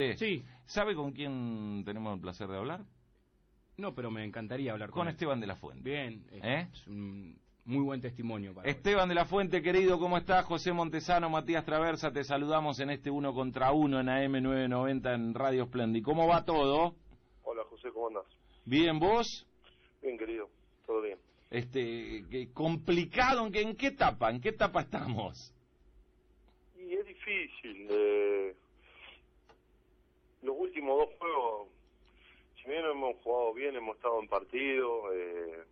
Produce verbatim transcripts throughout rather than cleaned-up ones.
Sí. ¿Sabe con quién tenemos el placer de hablar? No, pero me encantaría hablar con, Con él. Esteban de la Fuente. Bien, ¿Eh? Es un muy buen testimonio para Esteban de la Fuente, querido, ¿cómo estás? José Montesano, Matías Traversa, te saludamos en este uno contra uno en A M novecientos noventa en Radio Splendid. ¿Cómo va todo? Hola José, ¿cómo andás? ¿Bien, vos? Bien, querido, todo bien. Este, que complicado, ¿en qué, en qué etapa? ¿En qué etapa estamos? Y es difícil. Eh, los últimos dos juegos, si bien hemos jugado bien, hemos estado en partido, eh,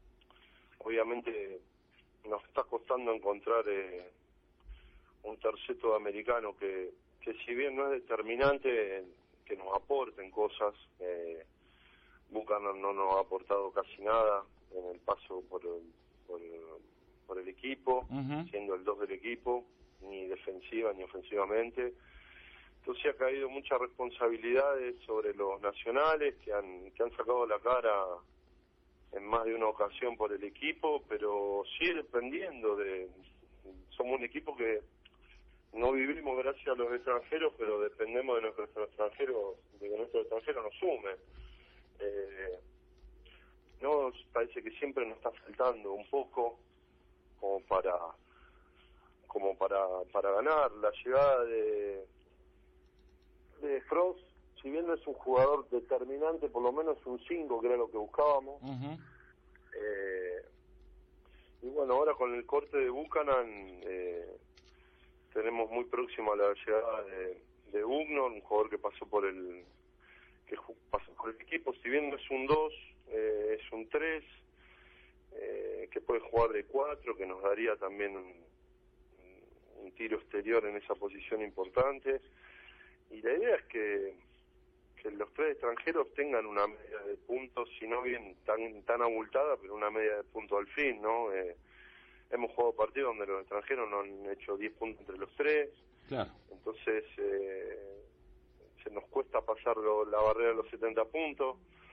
obviamente nos está costando encontrar eh, un terceto americano que, que si bien no es determinante, que nos aporten cosas. Eh, Buchanan no nos ha aportado casi nada en el paso por el, por, por el equipo, uh-huh. siendo el dos del equipo, ni defensiva ni ofensivamente. Entonces ha caído muchas responsabilidades sobre los nacionales que han que han sacado la cara en más de una ocasión por el equipo, pero sigue dependiendo de... Somos un equipo que no vivimos gracias a los extranjeros, pero dependemos de nuestros extranjeros, de que nuestros extranjeros nos sumen. Eh, no, parece que siempre nos está faltando un poco como para como para para ganar. La llegada de de Frost, si bien no es un jugador determinante, por lo menos un cinco, que era lo que buscábamos. Uh-huh. eh, y bueno, ahora con el corte de Buchanan eh, tenemos muy próximo a la llegada de, de Bucknor, un jugador que pasó por el que pasó por el equipo. Si bien no es un dos, eh, es un tres, eh, que puede jugar de cuatro, que nos daría también un, un tiro exterior en esa posición importante. Y la idea es que, que los tres extranjeros tengan una media de puntos, si no bien tan tan abultada, pero una media de puntos al fin, ¿no? Eh, hemos jugado partidos donde los extranjeros no han hecho diez puntos entre los tres. Claro. Entonces eh, se nos cuesta pasar lo, la barrera de los setenta puntos.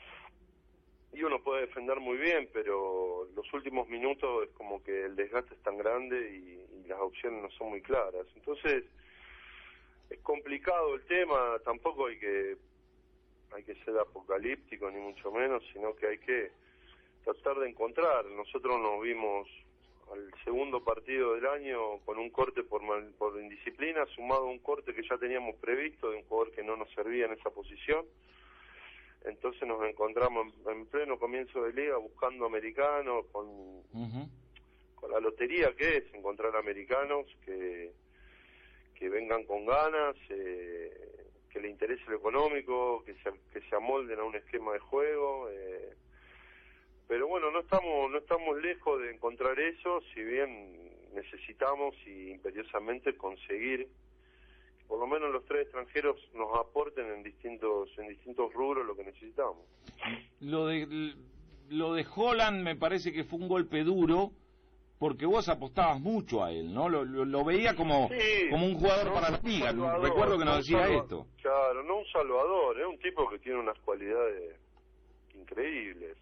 Y uno puede defender muy bien, pero los últimos minutos es como que el desgaste es tan grande y, y las opciones no son muy claras. Entonces es complicado el tema. Tampoco hay que hay que ser apocalíptico ni mucho menos, sino que hay que tratar de encontrar. Nosotros nos vimos al segundo partido del año con un corte por mal, por indisciplina, sumado a un corte que ya teníamos previsto de un jugador que no nos servía en esa posición. Entonces nos encontramos en, en pleno comienzo de liga buscando americanos con, uh-huh. con la lotería que es encontrar americanos que que vengan con ganas, eh, que le interese lo económico, que se, que se amolden a un esquema de juego. Eh, pero bueno, no estamos no estamos lejos de encontrar eso, si bien necesitamos y imperiosamente conseguir que por lo menos los tres extranjeros nos aporten en distintos en distintos rubros lo que necesitamos. Lo de lo de Holland me parece que fue un golpe duro, porque vos apostabas mucho a él, ¿no? Lo, lo, lo veía como sí, como un jugador no, para la liga. Salvador, Recuerdo que nos no decía salva, esto. Claro, no un salvador, es un tipo que tiene unas cualidades increíbles.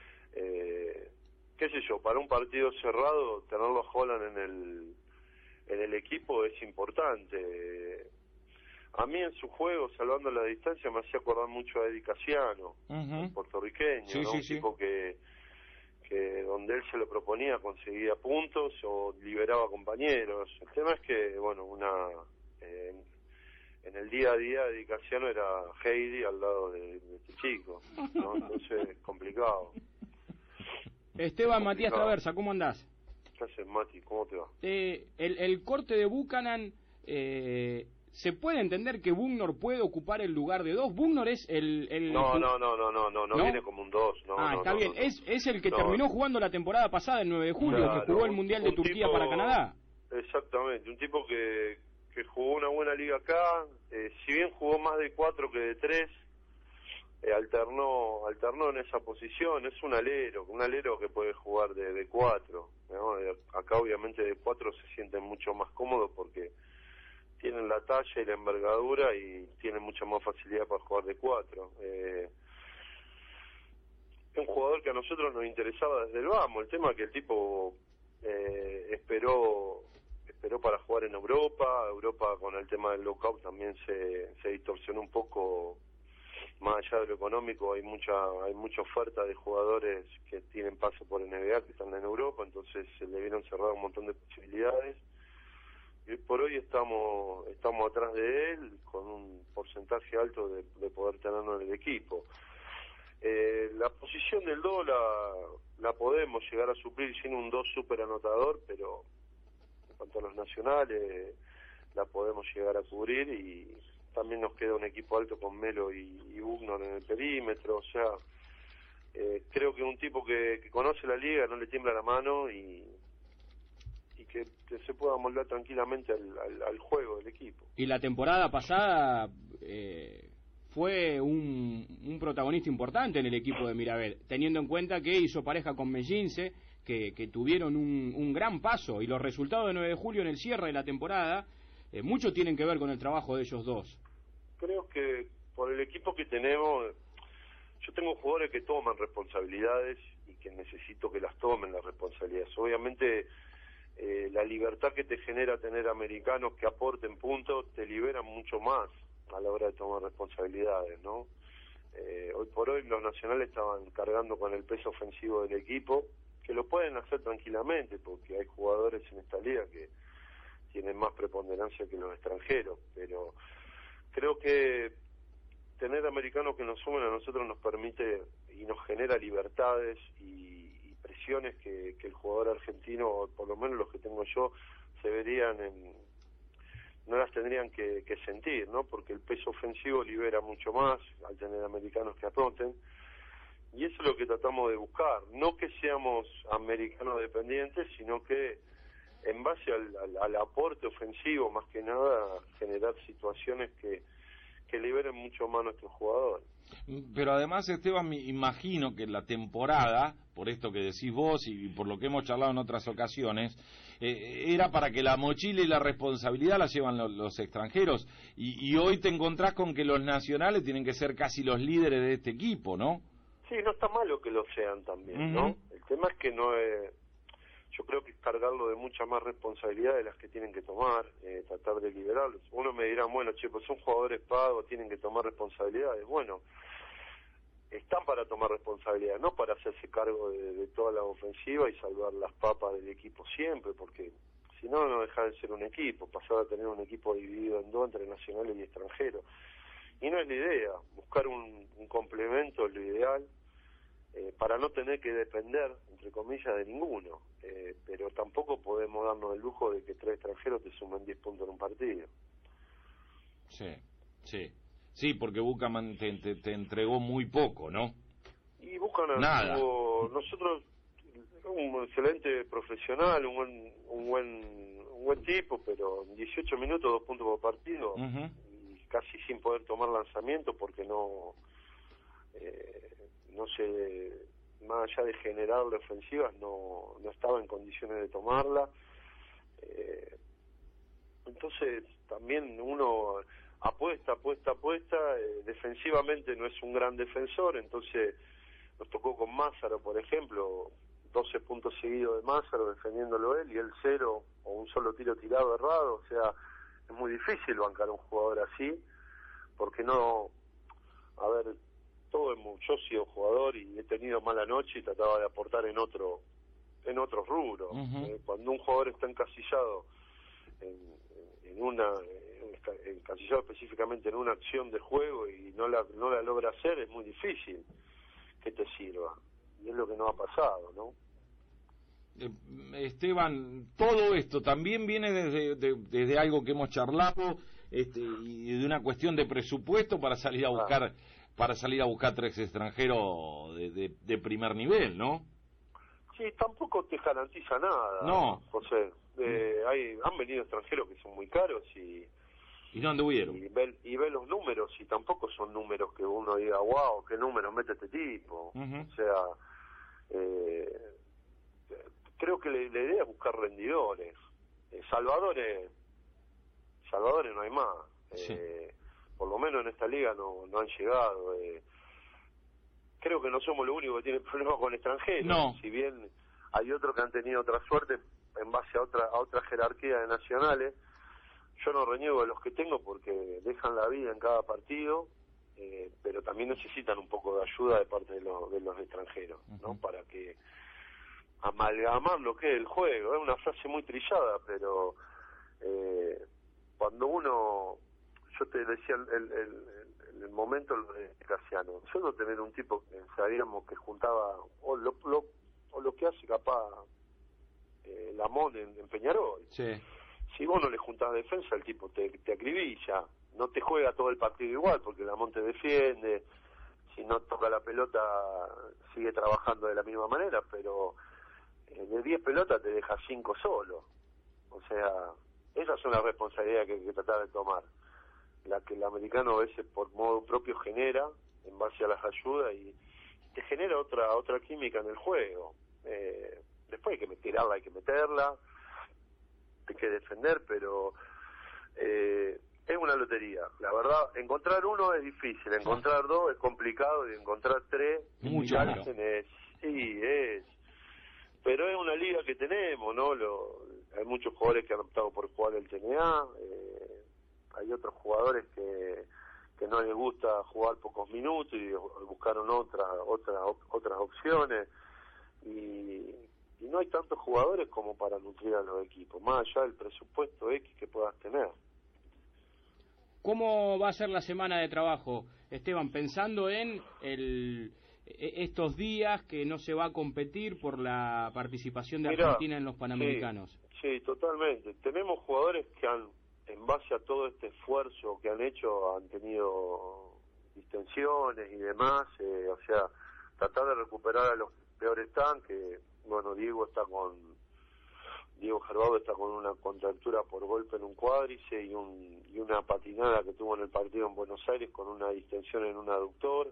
Eh, qué sé yo, para un partido cerrado tenerlo a Holland en el en el equipo es importante. A mí en su juego, salvando la distancia, me hacía acordar mucho a Eddie Casiano, uh-huh. el puertorriqueño, sí, ¿no? sí, un sí. tipo que que donde él se lo proponía conseguía puntos o liberaba compañeros. El tema es que, bueno, una eh, en el día a día de Casiano era Heidi al lado de, de este chico, ¿no? Entonces es complicado. Esteban, Matías Traversa, ¿cómo andás? ¿Qué haces, Mati? ¿Cómo te va? Eh, el, el corte de Buchanan, eh, ¿se puede entender que Bucknor puede ocupar el lugar de dos? Bucknor es el... el no, no, no, no, no, no, no, no viene como un dos. No, ah, no, está no, bien. No, no. Es, es el que no. terminó jugando la temporada pasada, el nueve de julio, claro, que jugó el Mundial de Turquía tipo, para Canadá. Exactamente, un tipo que, que jugó una buena liga acá, eh, si bien jugó más de cuatro que de tres, eh, alternó alternó en esa posición. Es un alero, un alero que puede jugar de, de cuatro, ¿no? Acá obviamente de cuatro se sienten mucho más cómodos porque tienen la talla y la envergadura y tienen mucha más facilidad para jugar de cuatro. Eh, un jugador que a nosotros nos interesaba desde el vamos. El tema es que el tipo eh, esperó esperó para jugar en Europa. Europa con el tema del lockout también se, se distorsionó un poco. Más allá de lo económico, hay mucha hay mucha oferta de jugadores que tienen paso por N B A que están en Europa, entonces se le vieron cerrar un montón de posibilidades. Y hoy por hoy estamos estamos atrás de él con un porcentaje alto de, de poder tenerlo en el equipo. Eh, la posición del dos la, la podemos llegar a suplir sin un dos súper anotador, pero en cuanto a los nacionales la podemos llegar a cubrir, y también nos queda un equipo alto con Melo y, y Buckner en el perímetro. O sea, eh, creo que un tipo que, que conoce la liga, no le tiembla la mano y, y que, que se pueda moldar tranquilamente al, al, al juego del equipo. Y la temporada pasada eh, fue un, un protagonista importante en el equipo de Mirabel, teniendo en cuenta que hizo pareja con Mellince, que, que tuvieron un, un gran paso, y los resultados de nueve de julio en el cierre de la temporada, eh, mucho tienen que ver con el trabajo de ellos dos. Creo que por el equipo que tenemos, yo tengo jugadores que toman responsabilidades y que necesito que las tomen las responsabilidades. Obviamente eh, la libertad que te genera tener americanos que aporten puntos te libera mucho más a la hora de tomar responsabilidades, ¿no? Eh, hoy por hoy los nacionales estaban cargando con el peso ofensivo del equipo, que lo pueden hacer tranquilamente porque hay jugadores en esta liga que tienen más preponderancia que los extranjeros, pero creo que tener americanos que nos sumen a nosotros nos permite y nos genera libertades y, y presiones que, que el jugador argentino, o por lo menos los que tengo yo, se verían en, no las tendrían que, que sentir, ¿no? Porque el peso ofensivo libera mucho más al tener americanos que aporten, y eso es lo que tratamos de buscar, no que seamos americanos dependientes, sino que en base al, al, al aporte ofensivo, más que nada, generar situaciones que, que liberen mucho más a nuestros jugadores. Pero además, Esteban, me imagino que la temporada, por esto que decís vos y por lo que hemos charlado en otras ocasiones, eh, era para que la mochila y la responsabilidad la llevan los, los extranjeros, y, y hoy te encontrás con que los nacionales tienen que ser casi los líderes de este equipo, ¿no? Sí, no está malo que lo sean también, Uh-huh. ¿no? El tema es que no es... Yo creo que es cargarlo de mucha más responsabilidad de las que tienen que tomar, eh, tratar de liberarlos. Uno me dirá, bueno, che, pues son jugadores pagos, tienen que tomar responsabilidades. Bueno, están para tomar responsabilidades, no para hacerse cargo de, de toda la ofensiva y salvar las papas del equipo siempre, porque si no, no deja de ser un equipo, pasar a tener un equipo dividido en dos entre nacionales y extranjeros. Y no es la idea, buscar un, un complemento es lo ideal, eh, para no tener que depender, entre comillas, de ninguno. Eh, pero tampoco podemos darnos el lujo de que tres extranjeros te sumen diez puntos en un partido. Sí, sí. Sí, porque Buchanan te, te, te entregó muy poco, ¿no? Y Buchanan Nada. tuvo, nosotros, un excelente profesional, un buen, un buen, un buen tipo, pero en dieciocho minutos, dos puntos por partido, Uh-huh. y casi sin poder tomar lanzamiento porque no, eh, no se, más allá de generarle ofensivas, no, no estaba en condiciones de tomarla. Eh, entonces también uno apuesta, apuesta, apuesta, eh, defensivamente no es un gran defensor, entonces nos tocó con Mazzaro, por ejemplo, doce puntos seguidos de Mazzaro defendiéndolo él y él cero o un solo tiro tirado errado. O sea, es muy difícil bancar a un jugador así, porque no, a ver, todo es muy, yo he sido jugador y he tenido mala noche y trataba de aportar en otro en otros rubros. Uh-huh. Eh, cuando un jugador está encasillado en, en una en, encasillado específicamente en una acción de juego y no la no la logra hacer, es muy difícil que te sirva, y es lo que nos ha pasado, ¿no? Eh, Esteban, todo esto también viene desde, de, desde algo que hemos charlado, este, y de una cuestión de presupuesto para salir a buscar ah. para salir a buscar tres extranjeros de, de, de primer nivel, ¿no? Sí, tampoco te garantiza nada, no, José. Eh, hay, han venido extranjeros que son muy caros y y no anduvieron. Y ve, y ve los números y tampoco son números que uno diga, wow, qué números mete este tipo. Uh-huh. O sea, eh, creo que la, la idea es buscar rendidores. Eh, salvadores, salvadores no hay más. Sí. Eh, por lo menos en esta liga no, no han llegado. Eh, creo que no somos los únicos que tienen problemas con extranjeros. No. Si bien hay otros que han tenido otra suerte, en base a otra a otra jerarquía de nacionales. Yo no reniego de los que tengo porque dejan la vida en cada partido, eh, pero también necesitan un poco de ayuda de parte de los, de los extranjeros, ¿no? Uh-huh. Para que amalgamar lo que es el juego. Es una frase muy trillada, pero eh, cuando uno, yo te decía el, el, el, el momento de Casiano, nosotros tener un tipo que sabíamos que juntaba, o lo, lo, o lo que hace capaz eh, Lamón en, en Peñarol. Sí. Si vos no le juntás defensa, el tipo te, te acribilla, no te juega todo el partido igual, porque Lamón te defiende, si no toca la pelota sigue trabajando de la misma manera, pero de diez pelotas te deja cinco solo. O sea, esas son las responsabilidades que hay que tratar de tomar, la que el americano a veces por modo propio genera en base a las ayudas y te genera otra otra química en el juego. Eh, después hay que tirarla, hay que meterla, hay que defender, pero eh, es una lotería. La verdad, encontrar uno es difícil, encontrar dos es complicado y encontrar tres, mucho es, sí, es. Pero es una liga que tenemos, ¿no? Lo, hay muchos jugadores que han optado por jugar el T N A, eh, hay otros jugadores que que no les gusta jugar pocos minutos y buscaron otras otras otras opciones y, y no hay tantos jugadores como para nutrir a los equipos, más allá del presupuesto X que puedas tener. ¿Cómo va a ser la semana de trabajo, Esteban, pensando en el estos días que no se va a competir por la participación de Mirá, Argentina en los Panamericanos? Sí, sí, totalmente. Tenemos jugadores que han, en base a todo este esfuerzo que han hecho, han tenido distensiones y demás, eh, o sea, tratar de recuperar a los que peor están, que, bueno, Diego está con, Diego Gerbaudo está con una contractura por golpe en un cuádriceps y, un, y una patinada que tuvo en el partido en Buenos Aires con una distensión en un aductor.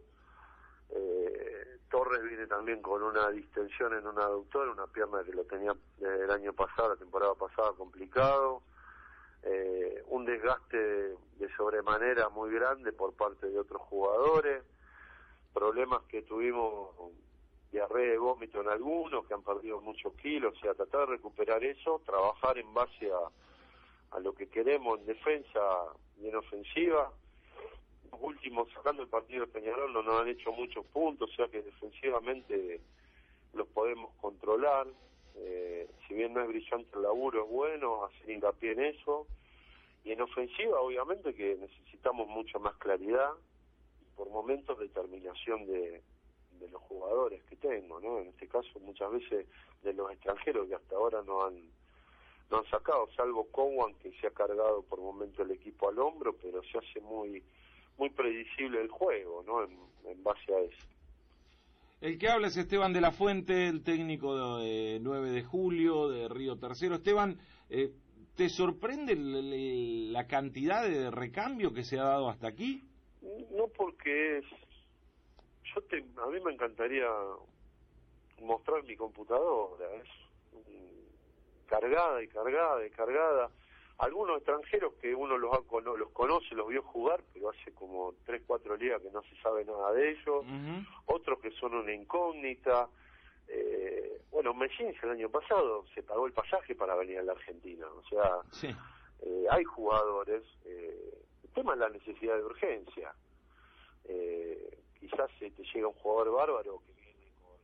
Eh, Torres viene también con una distensión en un aductor, una pierna que lo tenía desde el año pasado, la temporada pasada, complicado. Eh, un desgaste de, de sobremanera muy grande por parte de otros jugadores, problemas que tuvimos, diarrea de vómito en algunos, que han perdido muchos kilos, o sea, tratar de recuperar eso, trabajar en base a, a lo que queremos en defensa y en ofensiva. Los últimos, sacando el partido de Peñarol, no nos han hecho muchos puntos, o sea que defensivamente los podemos controlar. Eh, si bien no es brillante el laburo, es bueno hacer hincapié en eso. Y en ofensiva, obviamente, que necesitamos mucha más claridad y por momentos determinación de, de los jugadores que tengo, ¿no? En este caso, muchas veces de los extranjeros que hasta ahora no han no han sacado, salvo Cowan, que se ha cargado por momentos el equipo al hombro, pero se hace muy muy predecible el juego, ¿no? En, en base a eso. El que habla es Esteban de la Fuente, el técnico de nueve de julio, de Río Tercero. Esteban, eh, ¿te sorprende el, el, la cantidad de recambio que se ha dado hasta aquí? No, porque es... Yo te, a mí me encantaría mostrar mi computadora, es cargada y cargada y cargada. Algunos extranjeros que uno los, ha, los conoce, los vio jugar, pero hace como tres, cuatro ligas que no se sabe nada de ellos. Uh-huh. Otros que son una incógnita. Eh, bueno, Mellín el año pasado se pagó el pasaje para venir a la Argentina. O sea, sí. eh, hay jugadores. Eh, el tema es la necesidad de urgencia. Eh, quizás eh, te llega un jugador bárbaro que viene con,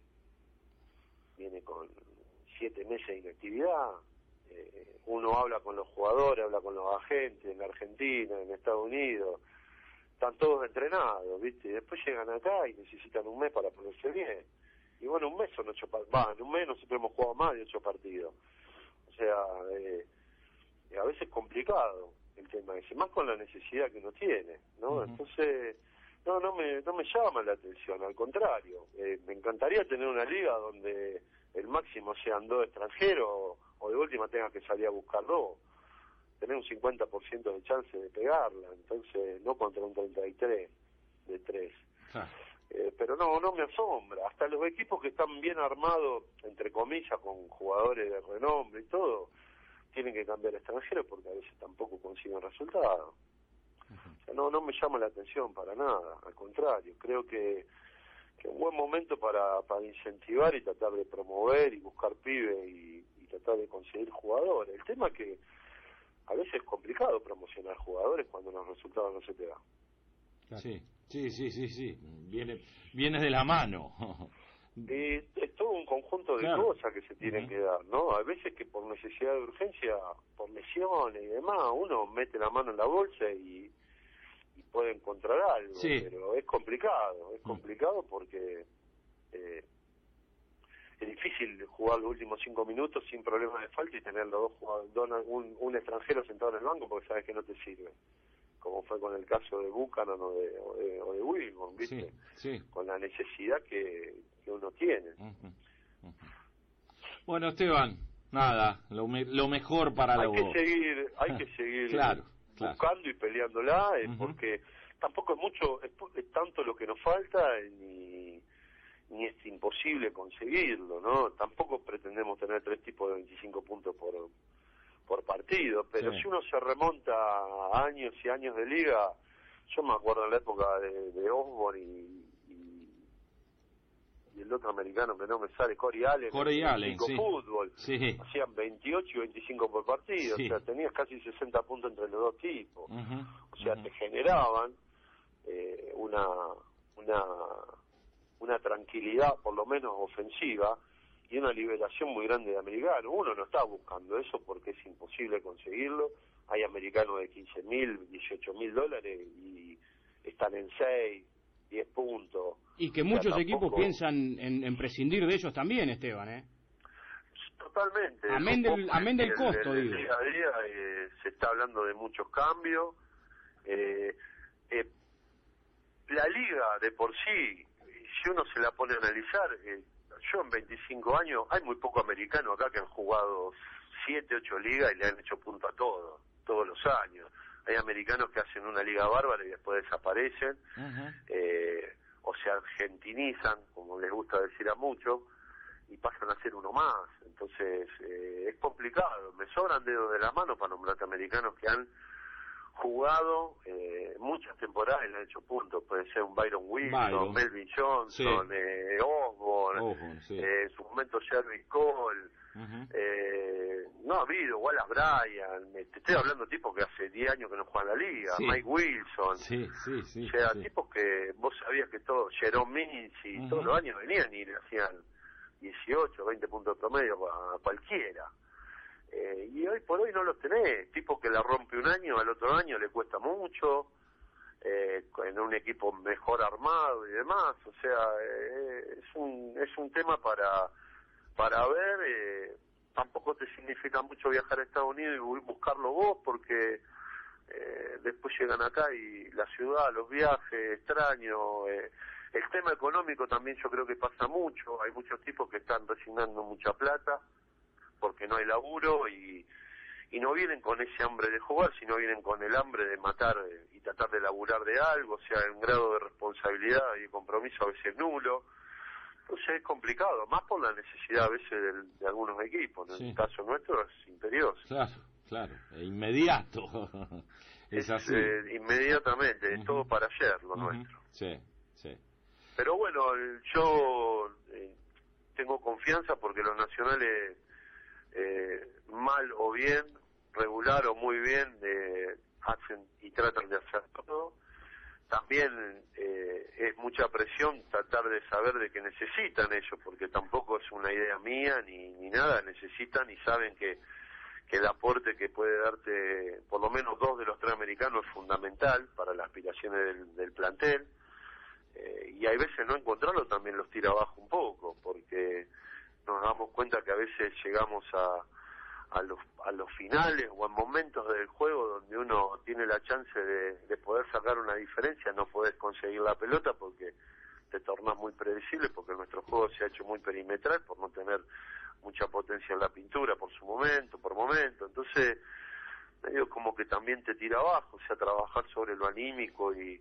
viene con siete meses de inactividad. Eh, uno habla con los jugadores, habla con los agentes en Argentina, en Estados Unidos, están todos entrenados, ¿viste? Y después llegan acá y necesitan un mes para ponerse bien. Y bueno, un mes son ocho partidos, va, en un mes nosotros hemos jugado más de ocho partidos. O sea, eh, a veces es complicado el tema ese, más con la necesidad que uno tiene, ¿no? Uh-huh. Entonces, no, no me, no me llama la atención, al contrario. Eh, me encantaría tener una liga donde el máximo sean dos extranjeros, o de última tenga que salir a buscar dos, tener un cincuenta por ciento de chance de pegarla, entonces no contra un treinta y tres de tres. Ah. Eh, pero no, no me asombra, hasta los equipos que están bien armados, entre comillas, con jugadores de renombre y todo, tienen que cambiar extranjeros porque a veces tampoco consiguen resultados. Uh-huh. O sea, no, no me llama la atención para nada, al contrario, creo que que un buen momento para, para incentivar y tratar de promover y buscar pibes y, y tratar de conseguir jugadores. El tema es que a veces es complicado promocionar jugadores cuando los resultados no se te dan. Sí, sí, sí, sí, sí, viene, viene de la mano. Y es todo un conjunto de claro. cosas que se tienen uh-huh. que dar, ¿no? A veces que por necesidad de urgencia, por lesiones y demás, uno mete la mano en la bolsa y, y puede encontrar algo, sí. pero es complicado, es complicado porque eh, es difícil jugar los últimos cinco minutos sin problemas de falta y tener los dos jugadores, un, un extranjero sentado en el banco porque sabes que no te sirve, como fue con el caso de Buchanan o de, o de, o de Wilson, ¿viste? Sí, sí. Con la necesidad que, que uno tiene. Uh-huh. Uh-huh. Bueno, Esteban, nada, lo, me, lo mejor para hay la que voz. seguir Hay que seguir claro, claro. buscando y peleándola, eh, uh-huh. porque tampoco es mucho, es, es tanto lo que nos falta, eh, ni, ni es imposible conseguirlo, ¿no? Tampoco pretendemos tener tres tipos de veinticinco puntos por por partido, pero sí. si uno se remonta a años y años de liga, yo me acuerdo en la época de, de Osborne y, y, y el otro americano que no me sale, Corey Allen, Corey Allen, sí. fútbol, sí. hacían veintiocho y veinticinco por partido, sí. o sea, tenías casi sesenta puntos entre los dos tipos, uh-huh. o sea, uh-huh. te generaban eh, una, una, una tranquilidad, por lo menos ofensiva, y una liberación muy grande de americanos. Uno no está buscando eso porque es imposible conseguirlo. Hay americanos de quince mil, dieciocho mil dólares y están en seis, diez puntos. Y que muchos o sea, equipos piensan en, en prescindir de ellos también, Esteban, ¿eh? Totalmente. Amén del, amén del costo, el, digo. El día a día eh, se está hablando de muchos cambios. Eh, eh, la liga de por sí, si uno se la pone a analizar... Eh, yo en veinticinco años, hay muy pocos americanos acá que han jugado siete, ocho ligas y le han hecho punto a todos, todos los años. Hay americanos que hacen una liga bárbara y después desaparecen, uh-huh. eh, o se argentinizan, como les gusta decir a muchos, y pasan a ser uno más. Entonces, eh, es complicado. Me sobran dedos de la mano para nombrarte americanos que han jugado eh, muchas temporadas y le han hecho puntos. Puede ser un Byron Wilson, Byron. Melvin Johnson, sí. eh, Osborne, Osborne sí. eh, en su momento Jerry Cole, uh-huh. eh, no ha habido, Wallace Bryan, te estoy hablando de tipos que hace diez años que no juegan la liga, sí. Mike Wilson, sí, sí, sí, o sea, sí. tipos que vos sabías que todos, Jerome Mincy, uh-huh. todos los años venían y le hacían dieciocho, veinte puntos promedio a cualquiera. Eh, y hoy por hoy no los tenés, tipo que la rompe un año, al otro año le cuesta mucho, eh, en un equipo mejor armado y demás, o sea, eh, es un es un tema para para ver, eh, tampoco te significa mucho viajar a Estados Unidos y buscarlo vos, porque eh, después llegan acá y la ciudad, los viajes, extraño, eh, el tema económico también yo creo que pasa mucho, hay muchos tipos que están resignando mucha plata, porque no hay laburo y, y no vienen con ese hambre de jugar, sino vienen con el hambre de matar y tratar de laburar de algo, o sea, un grado de responsabilidad y compromiso a veces nulo. Entonces es complicado, más por la necesidad a veces de, de algunos equipos. En sí. el caso nuestro es imperioso. Claro, claro, e inmediato. es, es así. Eh, inmediatamente, uh-huh. es todo para ayer lo uh-huh. nuestro. Sí, sí. Pero bueno, yo eh, tengo confianza porque los nacionales... Eh, mal o bien, regular o muy bien, eh, hacen y tratan de hacer todo. También eh, es mucha presión tratar de saber de que necesitan ellos, porque tampoco es una idea mía ni, ni nada, necesitan y saben que, que el aporte que puede darte por lo menos dos de los tres americanos es fundamental para las aspiraciones del, del plantel, eh, y hay veces no encontrarlo también los tira abajo un poco, porque nos damos cuenta que a veces llegamos a, a los a los finales o en momentos del juego donde uno tiene la chance de, de poder sacar una diferencia, no podés conseguir la pelota porque te tornás muy predecible, porque nuestro juego se ha hecho muy perimetral por no tener mucha potencia en la pintura por su momento, por momento, entonces medio como que también te tira abajo, o sea, trabajar sobre lo anímico y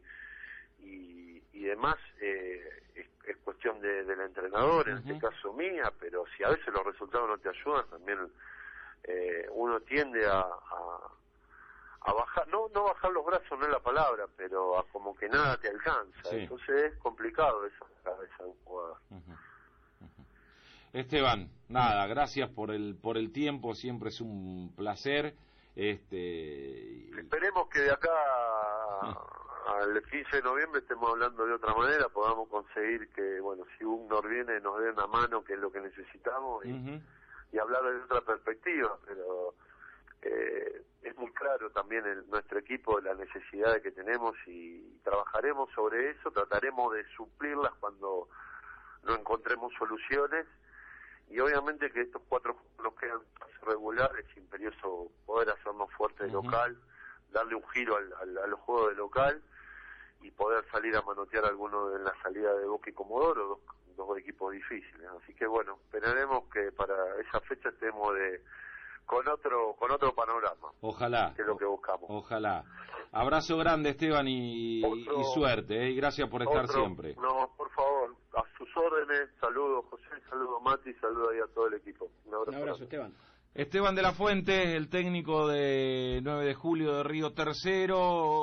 y, y demás eh, es, es cuestión de, del entrenador, en uh-huh. este caso mía, pero si a veces los resultados no te ayudan, también eh, uno tiende a, a, a bajar, no no bajar los brazos no es la palabra, pero a como que nada te alcanza, sí. Entonces es complicado esa cabeza de un jugador. Uh-huh. Uh-huh. Esteban, nada, gracias por el por el tiempo, siempre es un placer. Este, Esperemos que de acá al quince de noviembre estemos hablando de otra manera, podamos conseguir que, bueno, si Ugnor viene nos dé una mano, que es lo que necesitamos, y, uh-huh. y hablar de otra perspectiva, pero eh, es muy claro también el, nuestro equipo, la necesidad que tenemos, y trabajaremos sobre eso, trataremos de suplirlas cuando no encontremos soluciones, y obviamente que estos cuatro nos quedan regulares, es imperioso poder hacernos fuerte de uh-huh. local, darle un giro al, al, a los juegos de local y poder salir a manotear alguno en la salida de Boca y Comodoro, dos, dos equipos difíciles. Así que bueno, esperaremos que para esa fecha estemos de con otro con otro panorama. Ojalá. Que es lo que buscamos. Ojalá. Abrazo grande, Esteban, y, otro, y suerte, ¿eh? Y gracias por estar otro, siempre. No, por favor, a sus órdenes. Saludos, José, saludos, Mati, saludos ahí a todo el equipo. Un abrazo, Un abrazo Esteban. Esteban de la Fuente, el técnico de nueve de julio de Río Tercero.